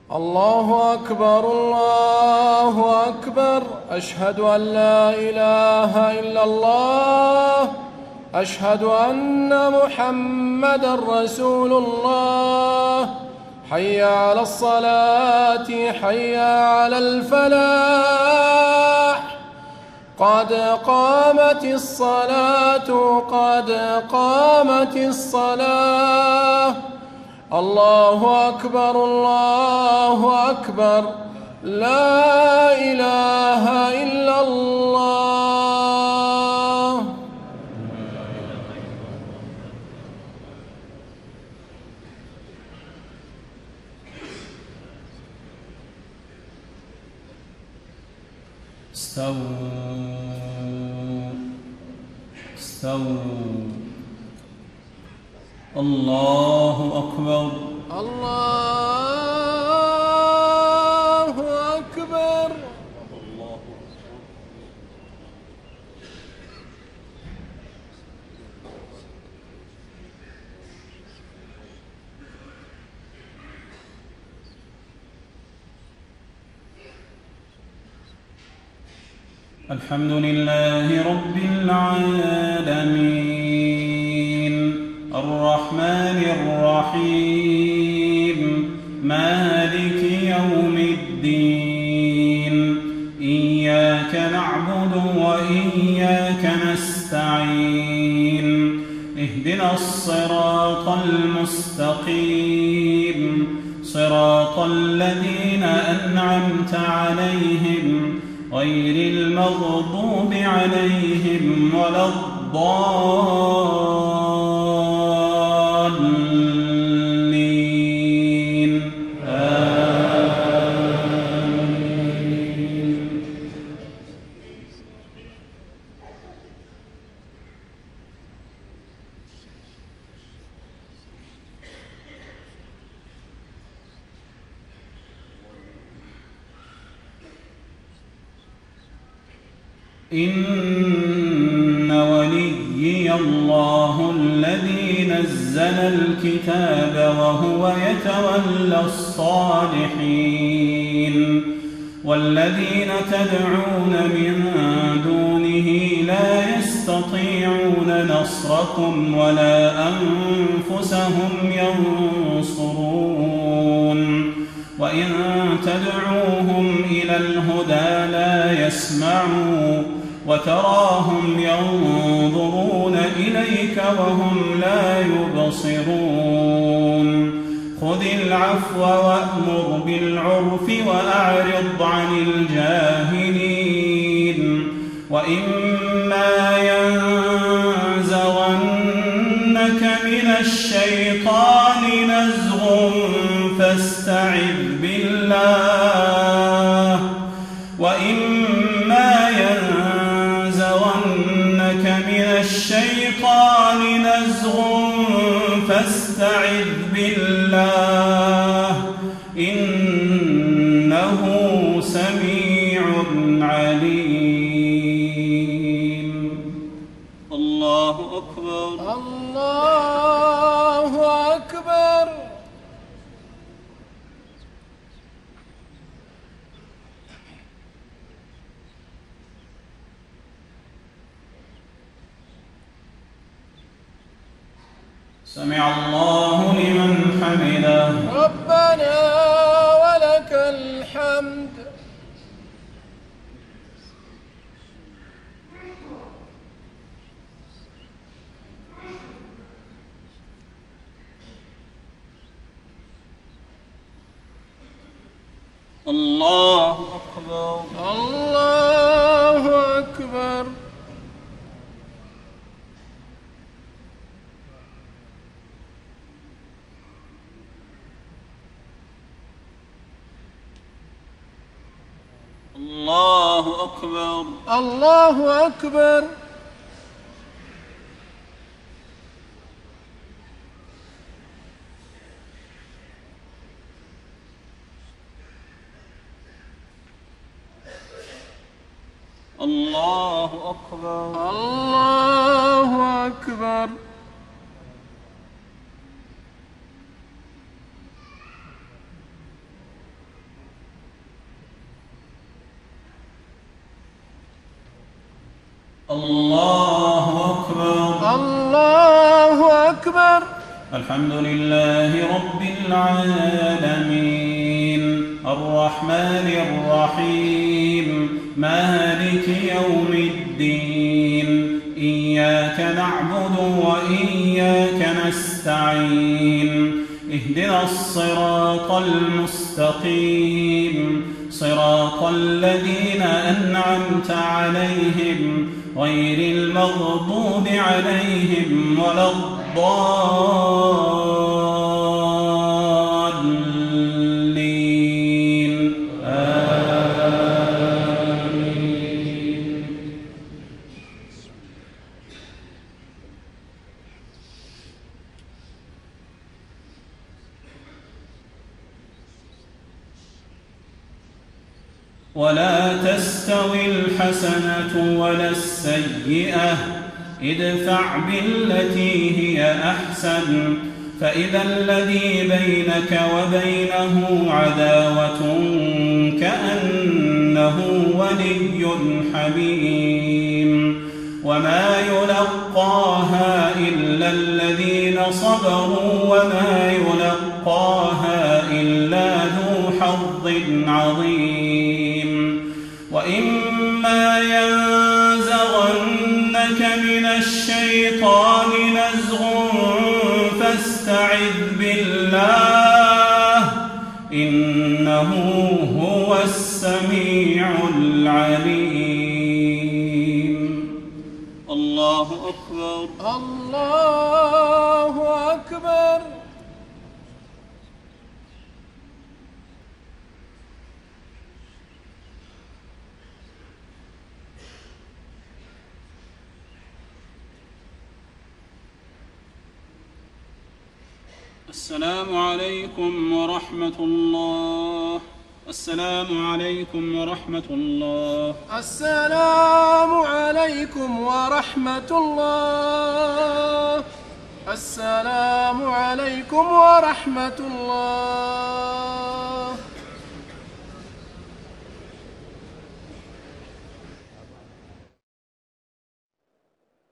الله أكبر الله أكبر. أشهد أن لا إله إلا الله. أشهد أن محمدًا رسول الله. حي على الصلاة حي على الفلاح. قد قامت الصلاة قد قامت الصلاة. الله أكبر الله أكبر. لا إله إلا الله. استووا. الله أكبر الله أكبر. الحمد لله رب العالمين الرحمن الرحيم مالك يوم الدين إياك نعبد وإياك نستعين اهدنا الصراط المستقيم صراط الذين أنعمت عليهم غير المغضوب عليهم ولا الضالين آمين. إن وليي الله الذي نزل الكتاب وهو يتولى الصالحين والذين تدعون من دونه لا يستطيعون نصركم ولا أنفسهم ينصرون وإن تدعوهم إلى الهدى لا يسمعوا وتراهم ينظرون إليك وهم لا يبصرون خذ العفو وأمر بالعرف وأعرض عن الجاهلين وإما ينزغنك من الشيطان نزغ فاستعذ بالله وإما ينزغنك من الشيطان نزغ فاستعذ بالله إنه سميع عليم. الله أكبر الله أكبر. سمع الله لمن حمده ربنا ولك الحمد. الله أكبر الله أكبر. الله أكبر الله أكبر. الله أكبر الله أكبر. الله أكبر. الله أكبر. الحمد لله رب العالمين الرحمن الرحيم مالك يوم الدين إياك نعبد وإياك نستعين اهدنا الصراط المستقيم صراط الذين أنعمت عليهم غير المغضوب عليهم ولا الضالين آمين. ولا تستوي الحسنة ولا السيئة ادفع بالتي هي أحسن فإذا الذي بينك وبينه عداوة كأنه ولي حميم وما يلقاها إلا الذين صبروا وما يلقاها إلا ذو حظ عظيم وإما ينزغنك من الشيطان نزغ فاستعذ بالله إنه هو السميع العليم. الله أكبر. الله أكبر. السلام عليكم ورحمة الله. السلام عليكم ورحمة الله. السلام عليكم ورحمة الله. السلام عليكم ورحمة الله.